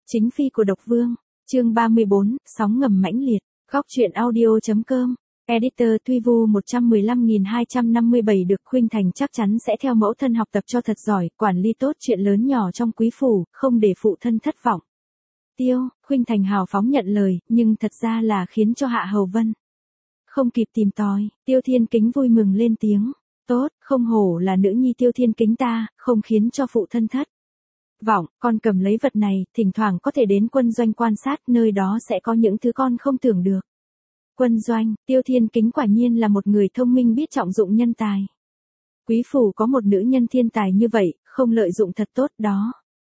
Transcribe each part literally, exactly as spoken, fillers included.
Chính phi của độc vương, chương ba mươi bốn, sóng ngầm mãnh liệt, góc truyện audio.com, editor Tuy Vu một trăm mười lăm nghìn hai trăm năm mươi bảy được Khuynh Thành chắc chắn sẽ theo mẫu thân học tập cho thật giỏi, quản lý tốt chuyện lớn nhỏ trong quý phủ, không để phụ thân thất vọng. Tiêu, Khuynh Thành hào phóng nhận lời, nhưng thật ra là khiến cho Hạ Hầu Vân không kịp tìm tòi. Tiêu Thiên Kính vui mừng lên tiếng, tốt, không hổ là nữ nhi Tiêu Thiên Kính ta, không khiến cho phụ thân thất vọng, con cầm lấy vật này, thỉnh thoảng có thể đến quân doanh quan sát, nơi đó sẽ có những thứ con không tưởng được. Quân doanh, Tiêu Thiên Kính quả nhiên là một người thông minh biết trọng dụng nhân tài. Quý phủ có một nữ nhân thiên tài như vậy, không lợi dụng thật tốt đó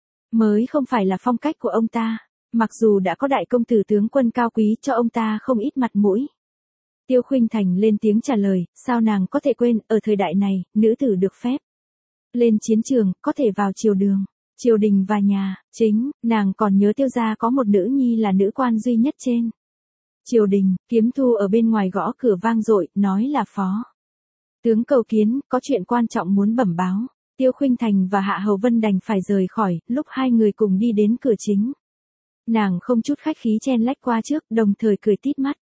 mới không phải là phong cách của ông ta, mặc dù đã có đại công tử tướng quân cao quý cho ông ta không ít mặt mũi. Tiêu Khuynh Thành lên tiếng trả lời, sao nàng có thể quên, ở thời đại này, nữ tử được phép lên chiến trường, có thể vào triều đường, triều đình và nhà chính, nàng còn nhớ Tiêu gia có một nữ nhi là nữ quan duy nhất trên triều đình. Kiếm Thu ở bên ngoài gõ cửa vang dội, nói là phó tướng cầu kiến, có chuyện quan trọng muốn bẩm báo. Tiêu Khuynh Thành và Hạ Hầu Vân đành phải rời khỏi, lúc hai người cùng đi đến cửa chính. Nàng không chút khách khí chen lách qua trước, đồng thời cười tít mắt.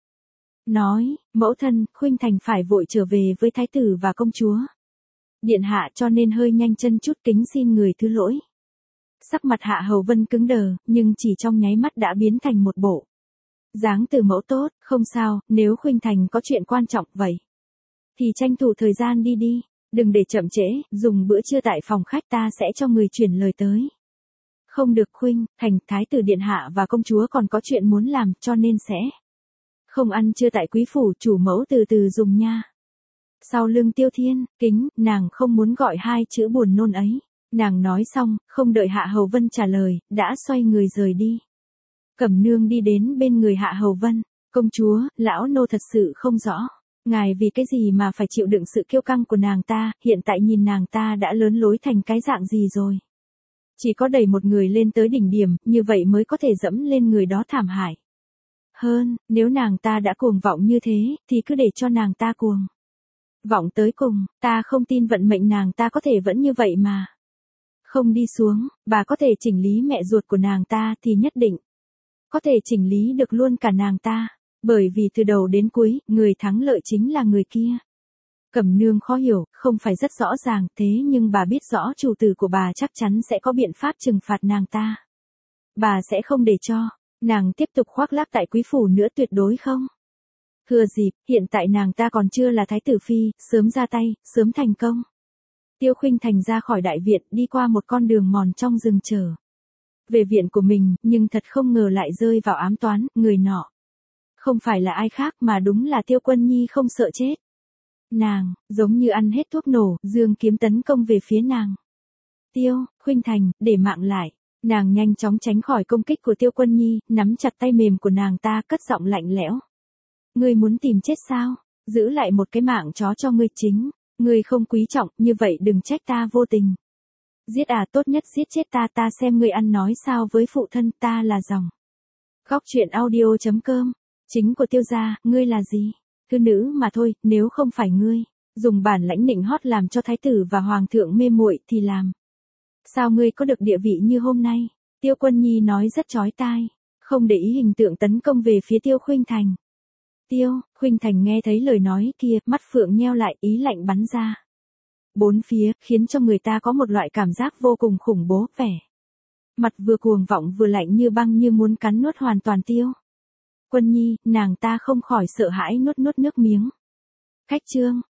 Nói, mẫu thân, Khuynh Thành phải vội trở về với thái tử và công chúa điện hạ cho nên hơi nhanh chân chút, kính xin người thứ lỗi. Sắc mặt Hạ Hầu Vân cứng đờ, nhưng chỉ trong nháy mắt đã biến thành một bộ dáng từ mẫu tốt, không sao, nếu Khuynh Thành có chuyện quan trọng vậy thì tranh thủ thời gian đi đi, đừng để chậm trễ, dùng bữa trưa tại phòng khách ta sẽ cho người chuyển lời tới. Không được Khuynh Thành, thái tử điện hạ và công chúa còn có chuyện muốn làm, cho nên sẽ không ăn trưa tại quý phủ, chủ mẫu từ từ dùng nha. Sau lưng Tiêu Thiên Kính, nàng không muốn gọi hai chữ buồn nôn ấy. Nàng nói xong, không đợi Hạ Hầu Vân trả lời, đã xoay người rời đi. Cẩm Nương đi đến bên người Hạ Hầu Vân, công chúa, lão nô thật sự không rõ, ngài vì cái gì mà phải chịu đựng sự kiêu căng của nàng ta, hiện tại nhìn nàng ta đã lớn lối thành cái dạng gì rồi. Chỉ có đẩy một người lên tới đỉnh điểm, như vậy mới có thể dẫm lên người đó thảm hại hơn, nếu nàng ta đã cuồng vọng như thế, thì cứ để cho nàng ta cuồng vọng tới cùng, ta không tin vận mệnh nàng ta có thể vẫn như vậy mà không đi xuống. Bà có thể chỉnh lý mẹ ruột của nàng ta thì nhất định có thể chỉnh lý được luôn cả nàng ta, bởi vì từ đầu đến cuối, người thắng lợi chính là người kia. Cẩm Nương khó hiểu, không phải rất rõ ràng, thế nhưng bà biết rõ chủ tử của bà chắc chắn sẽ có biện pháp trừng phạt nàng ta. Bà sẽ không để cho nàng tiếp tục khoác lác tại quý phủ nữa, tuyệt đối không. Thừa dịp, hiện tại nàng ta còn chưa là thái tử phi, sớm ra tay, sớm thành công. Tiêu Khuynh Thành ra khỏi đại viện, đi qua một con đường mòn trong rừng trở về viện của mình, nhưng thật không ngờ lại rơi vào ám toán, người nọ không phải là ai khác mà đúng là Tiêu Quân Nhi không sợ chết. Nàng, giống như ăn hết thuốc nổ, dương kiếm tấn công về phía nàng. Tiêu Khuynh Thành, để mạng lại. Nàng nhanh chóng tránh khỏi công kích của Tiêu Quân Nhi, nắm chặt tay mềm của nàng ta, cất giọng lạnh lẽo. Ngươi muốn tìm chết sao? Giữ lại một cái mạng chó cho ngươi chính. Ngươi không quý trọng, như vậy đừng trách ta vô tình. Giết à, tốt nhất giết chết ta, ta xem ngươi ăn nói sao với phụ thân, ta là dòng. Góc truyện audio.com, chính của Tiêu gia, ngươi là gì? Thư nữ mà thôi, nếu không phải ngươi dùng bản lãnh nịnh hót làm cho thái tử và hoàng thượng mê muội thì làm sao ngươi có được địa vị như hôm nay? Tiêu Quân Nhi nói rất chói tai, không để ý hình tượng tấn công về phía Tiêu Khuynh Thành. Tiêu Khuynh Thành nghe thấy lời nói kia, mắt phượng nheo lại, ý lạnh bắn ra bốn phía, khiến cho người ta có một loại cảm giác vô cùng khủng bố, vẻ mặt vừa cuồng vọng vừa lạnh như băng, như muốn cắn nuốt hoàn toàn Tiêu Quân Nhi. Nàng ta không khỏi sợ hãi nuốt nuốt nước miếng. Khách trương,